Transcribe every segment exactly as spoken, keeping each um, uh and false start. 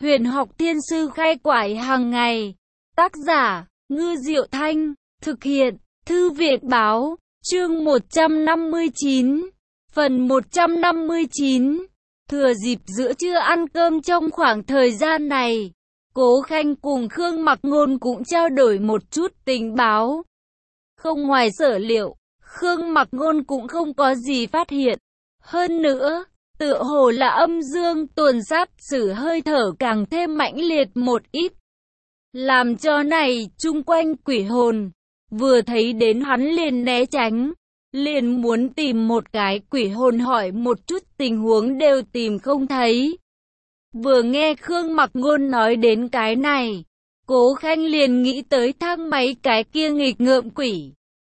Huyền học thiên sư khai quải hàng ngày. Tác giả, Ngư Diệu Thanh. Thực hiện, Thư viện Báo. Chương một trăm năm mươi chín. Phần một trăm năm mươi chín. Thừa dịp giữa trưa ăn cơm trong khoảng thời gian này, Cố Khanh cùng Khương Mặc Ngôn cũng trao đổi một chút tình báo. Không ngoài sở liệu, Khương Mặc Ngôn cũng không có gì phát hiện. Hơn nữa, tựa hồ là âm dương tuần sát sử hơi thở càng thêm mãnh liệt một ít. Làm cho này chung quanh quỷ hồn, vừa thấy đến hắn liền né tránh, liền muốn tìm một cái quỷ hồn hỏi một chút tình huống đều tìm không thấy. Vừa nghe Khương Mặc Ngôn nói đến cái này, Cố Khanh liền nghĩ tới thang máy cái kia nghịch ngợm quỷ.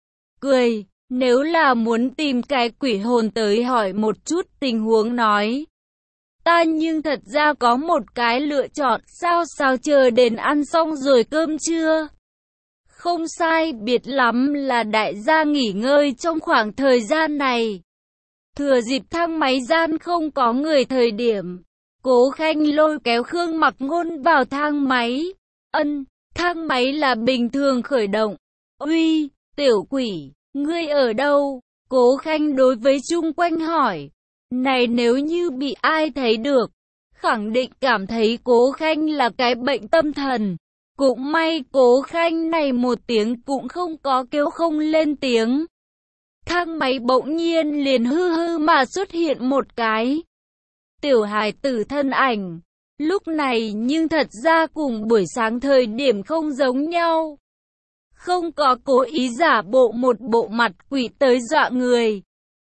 Cười, nếu là muốn tìm cái quỷ hồn tới hỏi một chút tình huống nói. Ta nhưng thật ra có một cái lựa chọn, sao sao chờ đến ăn xong rồi cơm trưa. Không sai biệt lắm là đại gia nghỉ ngơi trong khoảng thời gian này. Thừa dịp thang máy gian không có người thời điểm, Cố Khanh lôi kéo Khương Mặc Ngôn vào thang máy. Ân, thang máy là bình thường khởi động. Uy, tiểu quỷ, ngươi ở đâu? Cố Khanh đối với chung quanh hỏi. Này nếu như bị ai thấy được, khẳng định cảm thấy Cố Khanh là cái bệnh tâm thần. Cũng may Cố Khanh này một tiếng cũng không có kêu không lên tiếng. Thang máy bỗng nhiên liền hư hư mà xuất hiện một cái tiểu hài tử thân ảnh. Lúc này nhưng thật ra cùng buổi sáng thời điểm không giống nhau. Không có cố ý giả bộ một bộ mặt quỷ tới dọa người.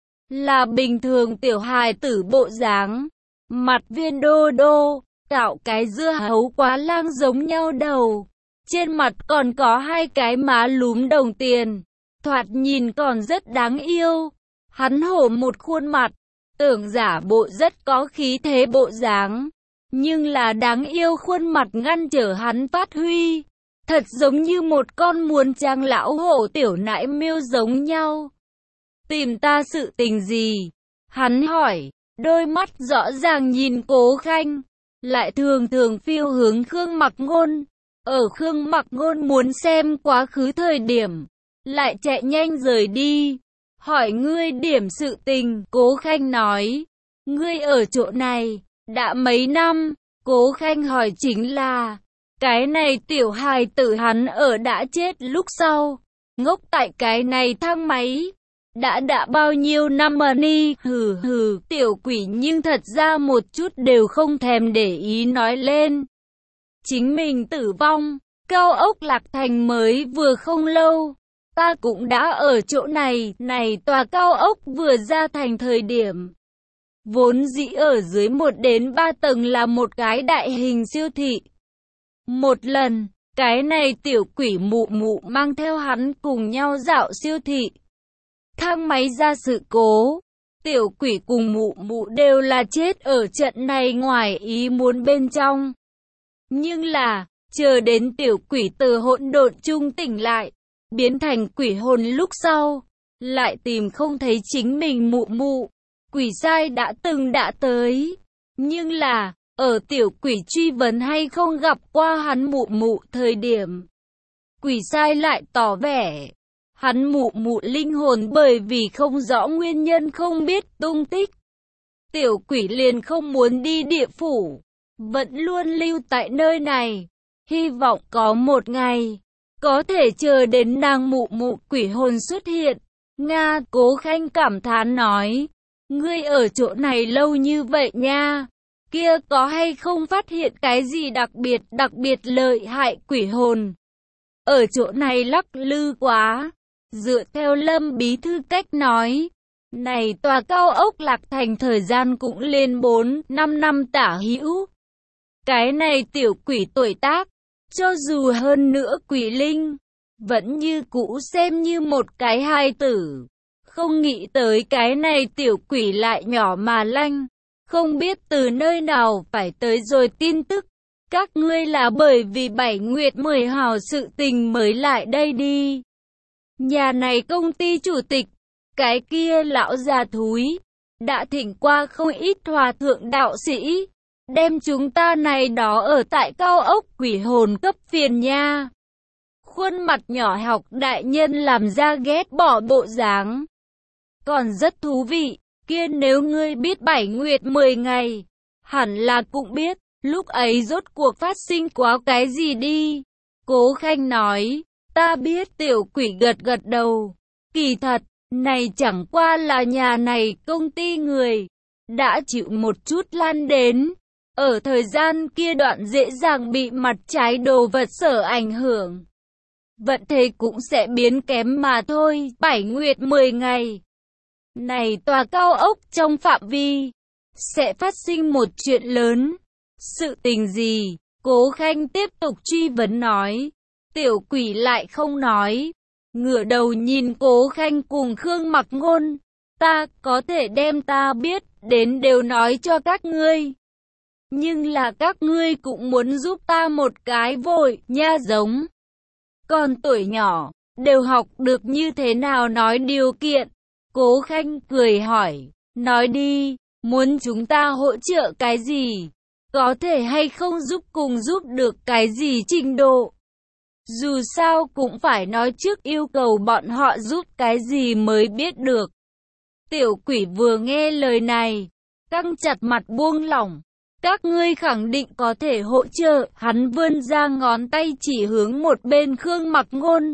Là bình thường tiểu hài tử bộ dáng. Mặt viên đô đô, cạo cái dưa hấu quá lang giống nhau đầu. Trên mặt còn có hai cái má lúm đồng tiền. Thoạt nhìn còn rất đáng yêu. Hắn hổ một khuôn mặt, tưởng giả bộ rất có khí thế bộ dáng. Nhưng là đáng yêu khuôn mặt ngăn trở hắn phát huy. Thật giống như một con muốn trang lão hổ tiểu nãi miêu giống nhau. Tìm ta sự tình gì? Hắn hỏi, đôi mắt rõ ràng nhìn Cố Khanh, lại thường thường phiêu hướng Khương Mặc Ngôn. Ở Khương Mặc Ngôn muốn xem quá khứ thời điểm, lại chạy nhanh rời đi. Hỏi ngươi điểm sự tình, Cố Khanh nói. Ngươi ở chỗ này, đã mấy năm? Cố Khanh hỏi chính là, cái này tiểu hài tử hắn ở đã chết lúc sau, ngốc tại cái này thang máy. Đã đã bao nhiêu năm mà ni, hừ hừ, tiểu quỷ nhưng thật ra một chút đều không thèm để ý nói lên. Chính mình tử vong, cao ốc Lạc Thành mới vừa không lâu. Ta cũng đã ở chỗ này, này tòa cao ốc vừa ra thành thời điểm. Vốn dĩ ở dưới một đến ba tầng là một cái đại hình siêu thị. Một lần, cái này tiểu quỷ mụ mụ mang theo hắn cùng nhau dạo siêu thị. Thang máy ra sự cố, tiểu quỷ cùng mụ mụ đều là chết ở trận này ngoài ý muốn bên trong. Nhưng là, chờ đến tiểu quỷ từ hỗn độn chung tỉnh lại, biến thành quỷ hồn lúc sau, lại tìm không thấy chính mình mụ mụ. Quỷ sai đã từng đã tới, nhưng là, ở tiểu quỷ truy vấn hay không gặp qua hắn mụ mụ thời điểm, quỷ sai lại tỏ vẻ, hắn mụ mụ linh hồn bởi vì không rõ nguyên nhân không biết tung tích. Tiểu quỷ liền không muốn đi địa phủ, vẫn luôn lưu tại nơi này, hy vọng có một ngày, có thể chờ đến nàng mụ mụ quỷ hồn xuất hiện. Nga, Cố Khanh cảm thán nói, ngươi ở chỗ này lâu như vậy nha, kia có hay không phát hiện cái gì đặc biệt đặc biệt lợi hại quỷ hồn? Ở chỗ này lắc lư quá. Dựa theo Lâm bí thư cách nói, này tòa cao ốc Lạc Thành thời gian cũng lên bốn năm năm tả hữu. Cái này tiểu quỷ tuổi tác, cho dù hơn nữa quỷ linh, vẫn như cũ xem như một cái hài tử. Không nghĩ tới cái này tiểu quỷ lại nhỏ mà lanh, không biết từ nơi nào phải tới rồi tin tức. Các ngươi là bởi vì bảy nguyệt mười hào sự tình mới lại đây đi. Nhà này công ty chủ tịch, cái kia lão già thúi, đã thỉnh qua không ít hòa thượng đạo sĩ, đem chúng ta này đó ở tại cao ốc quỷ hồn cấp phiền nha. Khuôn mặt nhỏ học đại nhân làm ra ghét bỏ bộ dáng. Còn rất thú vị, kia nếu ngươi biết bảy nguyệt mười ngày, hẳn là cũng biết, lúc ấy rốt cuộc phát sinh quá cái gì đi. Cố Khanh nói, ta biết. Tiểu quỷ gật gật đầu. Kỳ thật, này chẳng qua là nhà này công ty người đã chịu một chút lan đến. Ở thời gian kia đoạn dễ dàng bị mặt trái đồ vật sở ảnh hưởng. Vận thế cũng sẽ biến kém mà thôi. Bảy nguyệt mười ngày. Này tòa cao ốc trong phạm vi sẽ phát sinh một chuyện lớn. Sự tình gì? Cố Khanh tiếp tục truy vấn nói. Tiểu quỷ lại không nói. Ngửa đầu nhìn Cố Khanh cùng Khương Mặc Ngôn. Ta có thể đem ta biết đến đều nói cho các ngươi. Nhưng là các ngươi cũng muốn giúp ta một cái vội nha giống. Còn tuổi nhỏ, đều học được như thế nào nói điều kiện. Cố Khanh cười hỏi, nói đi, muốn chúng ta hỗ trợ cái gì? Có thể hay không giúp cùng giúp được cái gì trình độ? Dù sao cũng phải nói trước yêu cầu bọn họ giúp cái gì mới biết được. Tiểu quỷ vừa nghe lời này, căng chặt mặt buông lỏng. Các ngươi khẳng định có thể hỗ trợ. Hắn vươn ra ngón tay chỉ hướng một bên Khương Mặc Ngôn.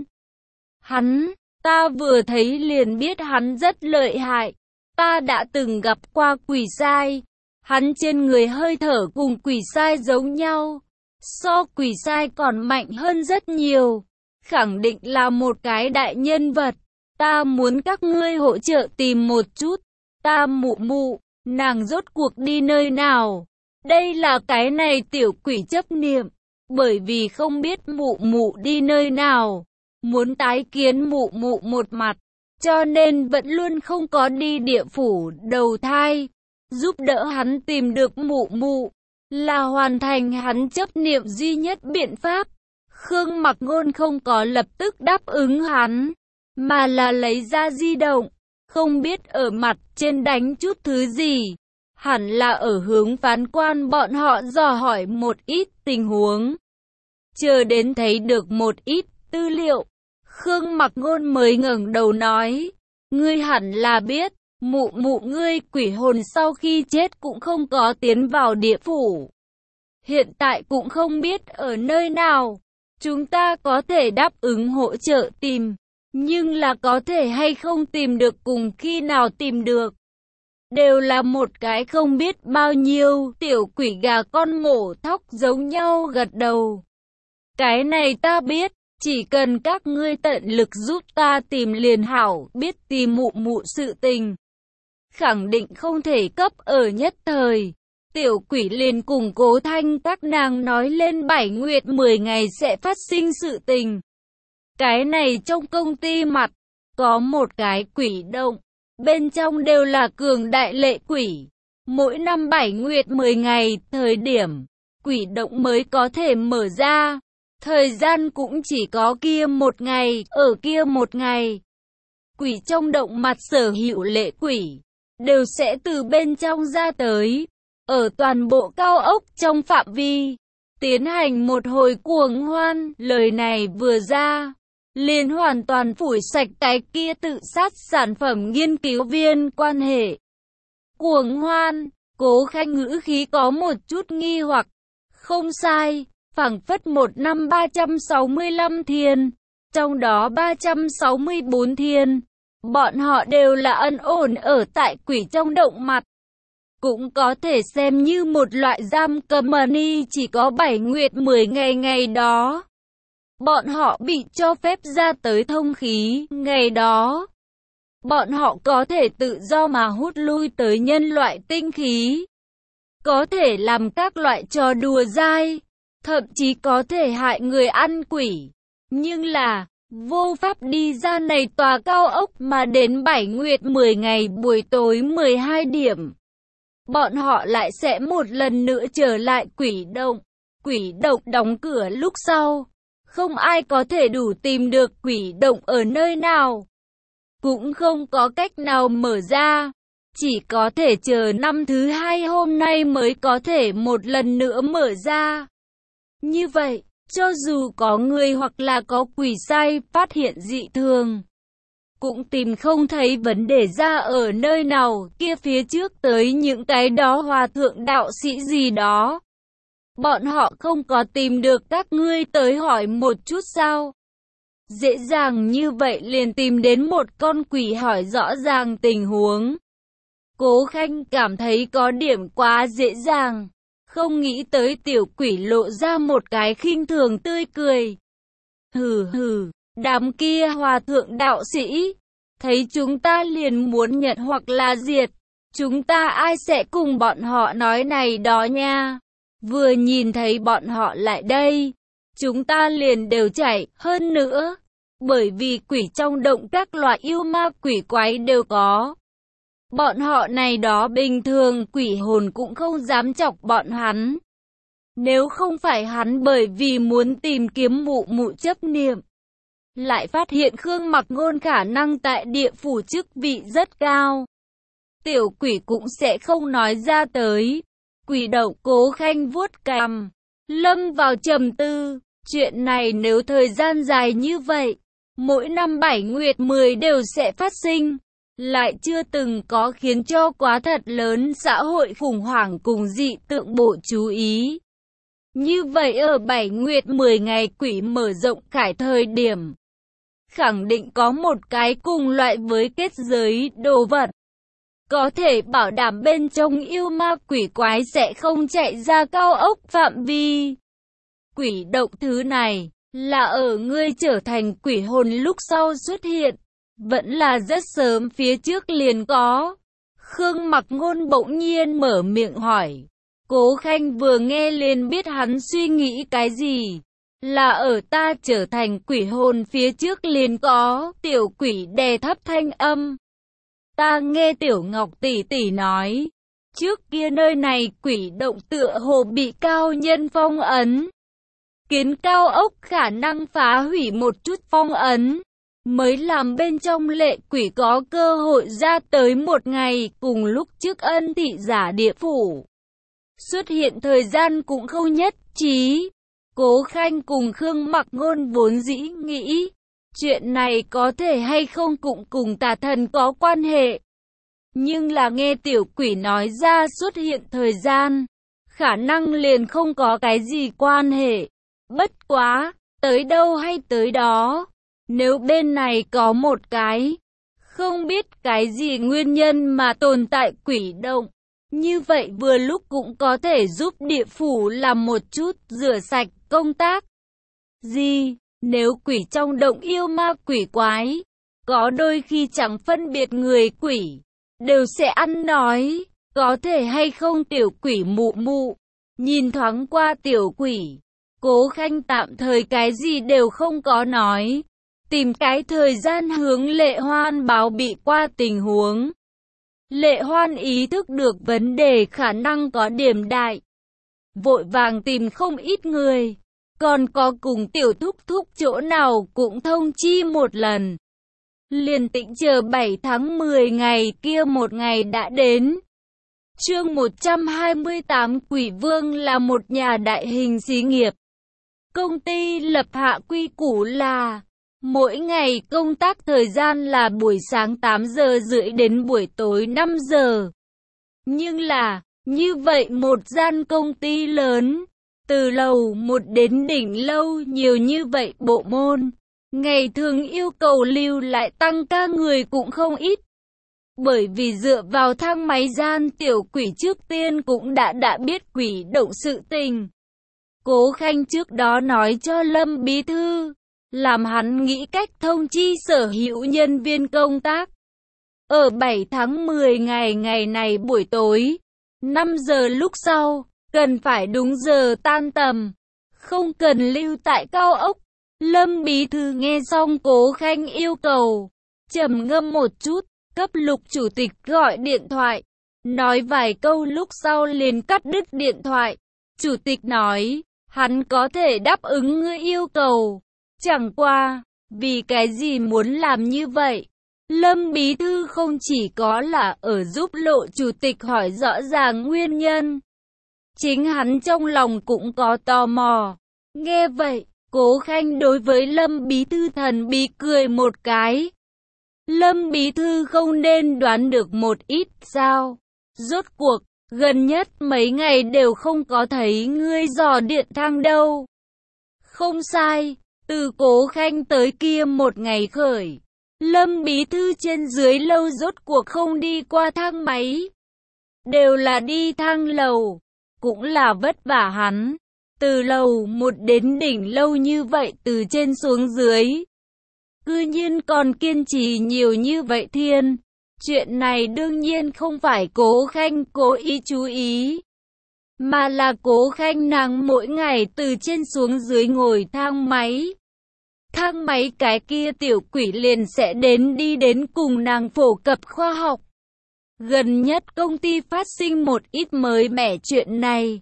Hắn, ta vừa thấy liền biết hắn rất lợi hại. Ta đã từng gặp qua quỷ sai. Hắn trên người hơi thở cùng quỷ sai giống nhau. So quỷ sai còn mạnh hơn rất nhiều. Khẳng định là một cái đại nhân vật. Ta muốn các ngươi hỗ trợ tìm một chút. Ta mụ mụ, nàng rốt cuộc đi nơi nào? Đây là cái này tiểu quỷ chấp niệm. Bởi vì không biết mụ mụ đi nơi nào. Muốn tái kiến mụ mụ một mặt. Cho nên vẫn luôn không có đi địa phủ đầu thai. Giúp đỡ hắn tìm được mụ mụ. Là hoàn thành hắn chấp niệm duy nhất biện pháp. Khương Mặc Ngôn không có lập tức đáp ứng hắn. Mà là lấy ra di động. Không biết ở mặt trên đánh chút thứ gì. Hẳn là ở hướng phán quan bọn họ dò hỏi một ít tình huống. Chờ đến thấy được một ít tư liệu. Khương Mặc Ngôn mới ngẩng đầu nói. Ngươi hẳn là biết. Mụ mụ ngươi quỷ hồn sau khi chết cũng không có tiến vào địa phủ. Hiện tại cũng không biết ở nơi nào. Chúng ta có thể đáp ứng hỗ trợ tìm. Nhưng là có thể hay không tìm được cùng khi nào tìm được. Đều là một cái không biết bao nhiêu. Tiểu quỷ gà con mổ thóc giống nhau gật đầu. Cái này ta biết. Chỉ cần các ngươi tận lực giúp ta tìm liền hảo. Biết tìm mụ mụ sự tình. Khẳng định không thể cấp ở nhất thời. Tiểu quỷ liền cùng Cố Thanh các nàng nói lên bảy nguyệt mười ngày sẽ phát sinh sự tình. Cái này trong công ty mặt, có một cái quỷ động. Bên trong đều là cường đại lệ quỷ. Mỗi năm bảy nguyệt mười ngày, thời điểm, quỷ động mới có thể mở ra. Thời gian cũng chỉ có kia một ngày, ở kia một ngày. Quỷ trong động mặt sở hữu lệ quỷ, đều sẽ từ bên trong ra tới. Ở toàn bộ cao ốc trong phạm vi, tiến hành một hồi cuồng hoan. Lời này vừa ra, liền hoàn toàn phủi sạch cái kia tự sát sản phẩm nghiên cứu viên quan hệ. Cuồng hoan, Cố Khanh ngữ khí có một chút nghi hoặc. Không sai, phảng phất một năm ba trăm sáu mươi lăm thiên, trong đó ba trăm sáu mươi bốn thiên, bọn họ đều là ân ổn ở tại quỷ trong động mặt. Cũng có thể xem như một loại giam cầm money chỉ có bảy nguyệt mười ngày ngày đó. Bọn họ bị cho phép ra tới thông khí ngày đó. Bọn họ có thể tự do mà hút lui tới nhân loại tinh khí. Có thể làm các loại trò đùa dai. Thậm chí có thể hại người ăn quỷ. Nhưng là, vô pháp đi ra này tòa cao ốc mà đến bảy nguyệt mười ngày buổi tối mười hai điểm. Bọn họ lại sẽ một lần nữa trở lại quỷ động. Quỷ động đóng cửa lúc sau. Không ai có thể đủ tìm được quỷ động ở nơi nào. Cũng không có cách nào mở ra. chỉ có thể chờ năm thứ hai hôm nay mới có thể một lần nữa mở ra. Như vậy, cho dù có người hoặc là có quỷ sai phát hiện dị thường, cũng tìm không thấy vấn đề ra ở nơi nào kia phía trước tới những cái đó hòa thượng đạo sĩ gì đó. Bọn họ không có tìm được các ngươi tới hỏi một chút sao? Dễ dàng như vậy liền tìm đến một con quỷ hỏi rõ ràng tình huống. Cố Khanh cảm thấy có điểm quá dễ dàng, không nghĩ tới tiểu quỷ lộ ra một cái khinh thường tươi cười. Hừ hừ, đám kia hòa thượng đạo sĩ, thấy chúng ta liền muốn nhận hoặc là diệt, chúng ta ai sẽ cùng bọn họ nói này đó nha. Vừa nhìn thấy bọn họ lại đây, chúng ta liền đều chạy, hơn nữa, bởi vì quỷ trong động các loại yêu ma quỷ quái đều có. Bọn họ này đó bình thường quỷ hồn cũng không dám chọc bọn hắn. Nếu không phải hắn bởi vì muốn tìm kiếm mụ mụ chấp niệm, lại phát hiện Khương Mặc Ngôn khả năng tại địa phủ chức vị rất cao, tiểu quỷ cũng sẽ không nói ra tới. Quỷ động Cố Khanh vuốt cằm, lâm vào trầm tư. Chuyện này nếu thời gian dài như vậy, mỗi năm bảy nguyệt mười đều sẽ phát sinh, lại chưa từng có khiến cho quá thật lớn xã hội khủng hoảng cùng dị tượng bộ chú ý. Như vậy ở bảy nguyệt mười ngày quỷ mở rộng khải thời điểm, khẳng định có một cái cùng loại với kết giới đồ vật, có thể bảo đảm bên trong yêu ma quỷ quái sẽ không chạy ra cao ốc phạm vi. Quỷ động thứ này, là ở ngươi trở thành quỷ hồn lúc sau xuất hiện, vẫn là rất sớm phía trước liền có. Khương Mặc Ngôn bỗng nhiên mở miệng hỏi. Cố Khanh vừa nghe liền biết hắn suy nghĩ cái gì. Là ở ta trở thành quỷ hồn phía trước liền có. Tiểu quỷ đè thấp thanh âm. Ta nghe Tiểu Ngọc tỷ tỷ nói, trước kia nơi này quỷ động tựa hồ bị cao nhân phong ấn. Kiến cao ốc khả năng phá hủy một chút phong ấn, mới làm bên trong lệ quỷ có cơ hội ra tới một ngày. Cùng lúc trước Ân thị giả địa phủ xuất hiện thời gian cũng không nhất trí. Cố Khanh cùng Khương Mặc Ngôn vốn dĩ nghĩ, chuyện này có thể hay không cũng cùng tà thần có quan hệ. Nhưng là nghe tiểu quỷ nói ra xuất hiện thời gian, khả năng liền không có cái gì quan hệ. Bất quá, tới đâu hay tới đó. Nếu bên này có một cái, không biết cái gì nguyên nhân mà tồn tại quỷ động, như vậy vừa lúc cũng có thể giúp địa phủ làm một chút rửa sạch công tác. Gì, nếu quỷ trong động yêu ma quỷ quái, có đôi khi chẳng phân biệt người quỷ, đều sẽ ăn nói, có thể hay không tiểu quỷ mụ mụ. Nhìn thoáng qua tiểu quỷ, Cố Khanh tạm thời cái gì đều không có nói, tìm cái thời gian hướng Lệ Hoan báo bị qua tình huống. Lệ Hoan ý thức được vấn đề khả năng có điểm đại, vội vàng tìm không ít người, còn có cùng tiểu thúc thúc chỗ nào cũng thông chi một lần. Liền tĩnh chờ bảy tháng mười ngày kia một ngày đã đến. Chương một trăm hai mươi tám Quỷ Vương là một nhà đại hình xí nghiệp. Công ty lập hạ quy củ là mỗi ngày công tác thời gian là buổi sáng tám giờ rưỡi đến buổi tối năm giờ. Nhưng là, như vậy một gian công ty lớn, từ lầu một đến đỉnh lâu nhiều như vậy bộ môn, ngày thường yêu cầu lưu lại tăng ca người cũng không ít. Bởi vì dựa vào thang máy gian tiểu quỷ trước tiên cũng đã đã biết quỷ động sự tình. Cố Khanh trước đó nói cho Lâm Bí Thư, làm hắn nghĩ cách thông chi sở hữu nhân viên công tác. Ở bảy tháng mười ngày ngày này buổi tối, năm giờ lúc sau, cần phải đúng giờ tan tầm, không cần lưu tại cao ốc. Lâm Bí Thư nghe xong Cố Khanh yêu cầu, trầm ngâm một chút, cấp Lục chủ tịch gọi điện thoại, nói vài câu lúc sau liền cắt đứt điện thoại. Chủ tịch nói, hắn có thể đáp ứng ngươi yêu cầu, chẳng qua, vì cái gì muốn làm như vậy? Lâm Bí Thư không chỉ có là ở giúp Lộ Chủ tịch hỏi rõ ràng nguyên nhân. Chính hắn trong lòng cũng có tò mò. Nghe vậy, Cố Khanh đối với Lâm Bí Thư thần bí cười một cái. Lâm Bí Thư không nên đoán được một ít sao? Rốt cuộc, gần nhất mấy ngày đều không có thấy ngươi dò điện thang đâu. Không sai, từ Cố Khanh tới kia một ngày khởi. Lâm Bí Thư trên dưới lâu rốt cuộc không đi qua thang máy. Đều là đi thang lầu. Cũng là vất vả hắn. Từ lầu một đến đỉnh lâu như vậy từ trên xuống dưới. Cư nhiên còn kiên trì nhiều như vậy thiên. Chuyện này đương nhiên không phải Cố Khanh cố ý chú ý. Mà là Cố Khanh nàng mỗi ngày từ trên xuống dưới ngồi thang máy. Thang máy cái kia tiểu quỷ liền sẽ đến đi đến cùng nàng phổ cập khoa học. Gần nhất công ty phát sinh một ít mới mẻ chuyện này.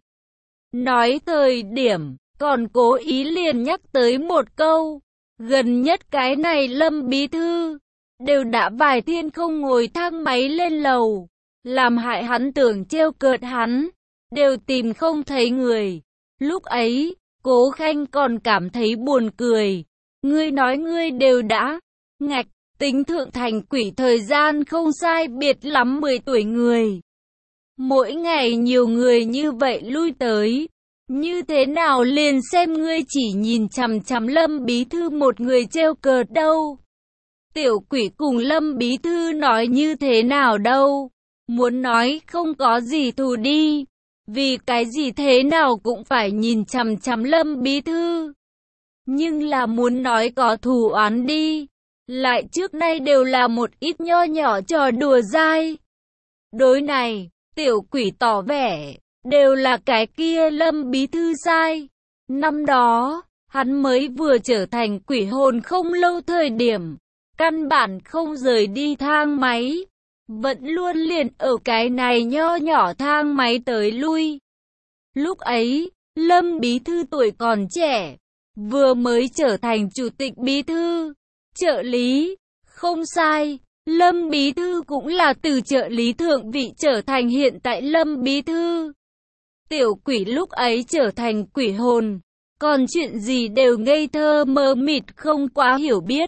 Nói thời điểm, còn cố ý liền nhắc tới một câu. Gần nhất cái này Lâm Bí Thư, đều đã vài thiên không ngồi thang máy lên lầu. Làm hại hắn tưởng trêu cợt hắn, đều tìm không thấy người. Lúc ấy, Cố Khanh còn cảm thấy buồn cười. Ngươi nói ngươi đều đã, ngạch, tính thượng thành quỷ thời gian không sai biệt lắm mười tuổi người. Mỗi ngày nhiều người như vậy lui tới. Như thế nào liền xem ngươi chỉ nhìn chằm chằm Lâm Bí Thư một người trêu cợt đâu. Tiểu quỷ cùng Lâm Bí Thư nói như thế nào đâu. Muốn nói không có gì thù đi. Vì cái gì thế nào cũng phải nhìn chằm chằm Lâm Bí Thư. Nhưng là muốn nói có thù oán đi. Lại trước nay đều là một ít nho nhỏ trò đùa dai. Đối này, tiểu quỷ tỏ vẻ. Đều là cái kia Lâm Bí Thư sai. Năm đó, hắn mới vừa trở thành quỷ hồn không lâu thời điểm. Căn bản không rời đi thang máy. Vẫn luôn liền ở cái này nho nhỏ thang máy tới lui. Lúc ấy, Lâm Bí Thư tuổi còn trẻ. Vừa mới trở thành chủ tịch Bí Thư. Trợ lý, không sai. Lâm Bí Thư cũng là từ trợ lý thượng vị trở thành hiện tại Lâm Bí Thư. Tiểu quỷ lúc ấy trở thành quỷ hồn, còn chuyện gì đều ngây thơ mơ mịt không quá hiểu biết.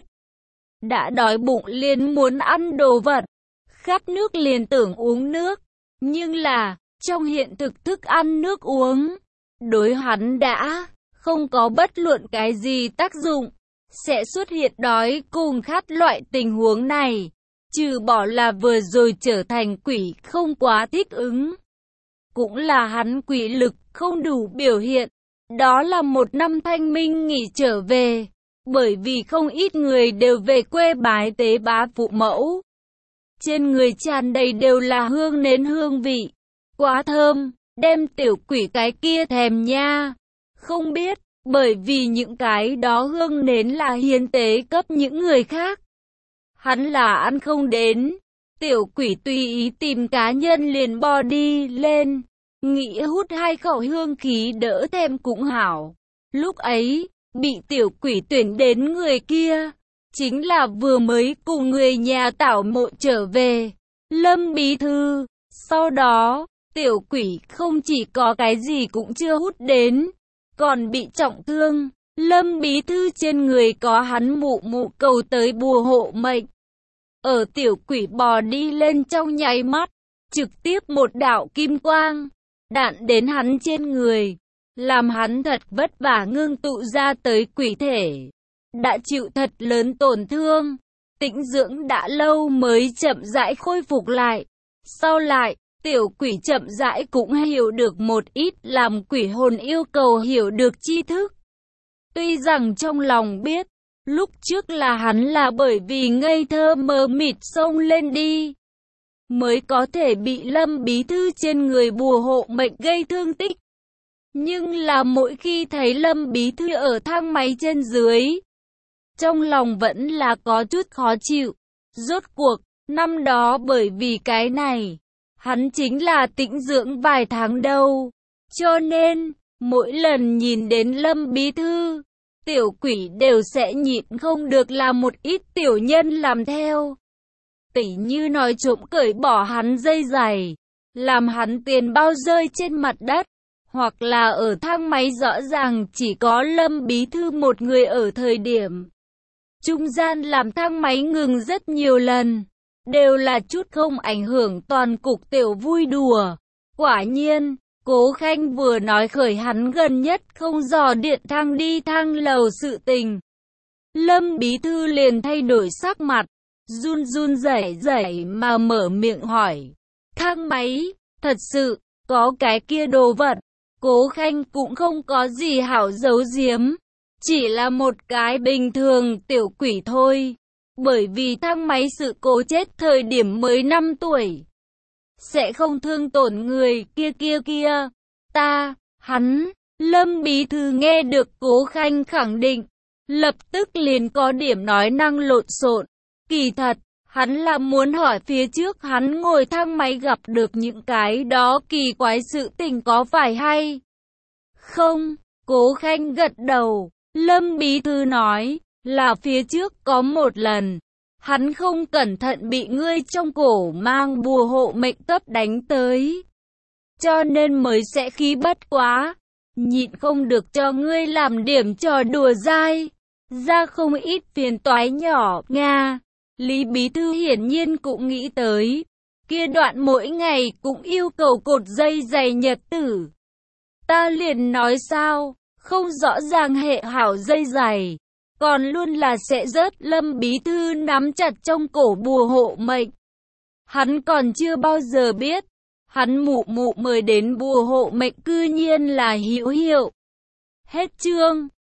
Đã đói bụng liền muốn ăn đồ vật, khát nước liền tưởng uống nước. Nhưng là, trong hiện thực thức ăn nước uống, đối hắn đã không có bất luận cái gì tác dụng. Sẽ xuất hiện đói cùng khát loại tình huống này, trừ bỏ là vừa rồi trở thành quỷ không quá thích ứng. Cũng là hắn quỷ lực không đủ biểu hiện. Đó là một năm thanh minh nghỉ trở về. Bởi vì không ít người đều về quê bái tế bá phụ mẫu. Trên người tràn đầy đều là hương nến hương vị. Quá thơm, đem tiểu quỷ cái kia thèm nha. Không biết, bởi vì những cái đó hương nến là hiến tế cấp những người khác. Hắn là ăn không đến. Tiểu quỷ tùy ý tìm cá nhân liền bò đi lên. Nghĩ hút hai khẩu hương khí đỡ thèm cũng hảo. Lúc ấy, bị tiểu quỷ tuyển đến người kia. Chính là vừa mới cùng người nhà tảo mộ trở về. Lâm Bí Thư. Sau đó, tiểu quỷ không chỉ có cái gì cũng chưa hút đến. Còn bị trọng thương. Lâm Bí Thư trên người có hắn mụ mụ cầu tới bùa hộ mệnh. Ở tiểu quỷ bò đi lên trong nháy mắt, trực tiếp một đạo kim quang, đạn đến hắn trên người, làm hắn thật vất vả ngưng tụ ra tới quỷ thể. Đã chịu thật lớn tổn thương, tĩnh dưỡng đã lâu mới chậm rãi khôi phục lại. Sau lại, tiểu quỷ chậm rãi cũng hiểu được một ít làm quỷ hồn yêu cầu hiểu được tri thức. Tuy rằng trong lòng biết, lúc trước là hắn là bởi vì ngây thơ mờ mịt xông lên đi, mới có thể bị Lâm Bí Thư trên người bùa hộ mệnh gây thương tích. Nhưng là mỗi khi thấy Lâm Bí Thư ở thang máy trên dưới, trong lòng vẫn là có chút khó chịu. Rốt cuộc, năm đó bởi vì cái này, hắn chính là tĩnh dưỡng vài tháng đâu. Cho nên, mỗi lần nhìn đến Lâm Bí Thư, tiểu quỷ đều sẽ nhịn không được làm một ít tiểu nhân làm theo. tỉ như nói trộm cởi bỏ hắn dây giày, làm hắn tiền bao rơi trên mặt đất, hoặc là ở thang máy rõ ràng chỉ có Lâm Bí Thư một người ở thời điểm trung gian làm thang máy ngừng rất nhiều lần, đều là chút không ảnh hưởng toàn cục tiểu vui đùa. Quả nhiên, Cố Khanh vừa nói khởi hắn gần nhất không dò điện thang đi thang lầu sự tình. Lâm Bí Thư liền thay đổi sắc mặt, run run rẩy rẩy mà mở miệng hỏi. Thang máy, thật sự, có cái kia đồ vật. Cố Khanh cũng không có gì hảo giấu giếm, chỉ là một cái bình thường tiểu quỷ thôi. Bởi vì thang máy sự cố chết thời điểm mới năm tuổi, sẽ không thương tổn người kia kia kia. Ta, hắn, Lâm Bí Thư nghe được Cố Khanh khẳng định, lập tức liền có điểm nói năng lộn xộn. Kỳ thật, hắn là muốn hỏi phía trước hắn ngồi thang máy gặp được những cái đó kỳ quái sự tình có phải hay không? Cố Khanh gật đầu, Lâm Bí Thư nói, là phía trước có một lần, hắn không cẩn thận bị ngươi trong cổ mang bùa hộ mệnh cấp đánh tới, cho nên mới sẽ khí bất quá, nhịn không được cho ngươi làm điểm trò đùa dai, ra không ít phiền toái nhỏ, Nga. Lý Bí Thư hiển nhiên cũng nghĩ tới, kia đoạn mỗi ngày cũng yêu cầu cột dây giày nhật tử. Ta liền nói sao, không rõ ràng hệ hảo dây giày, còn luôn là sẽ rớt. Lâm Bí Thư nắm chặt trong cổ bùa hộ mệnh. Hắn còn chưa bao giờ biết, hắn mụ mụ mời đến bùa hộ mệnh cư nhiên là hữu hiệu. Hết chương.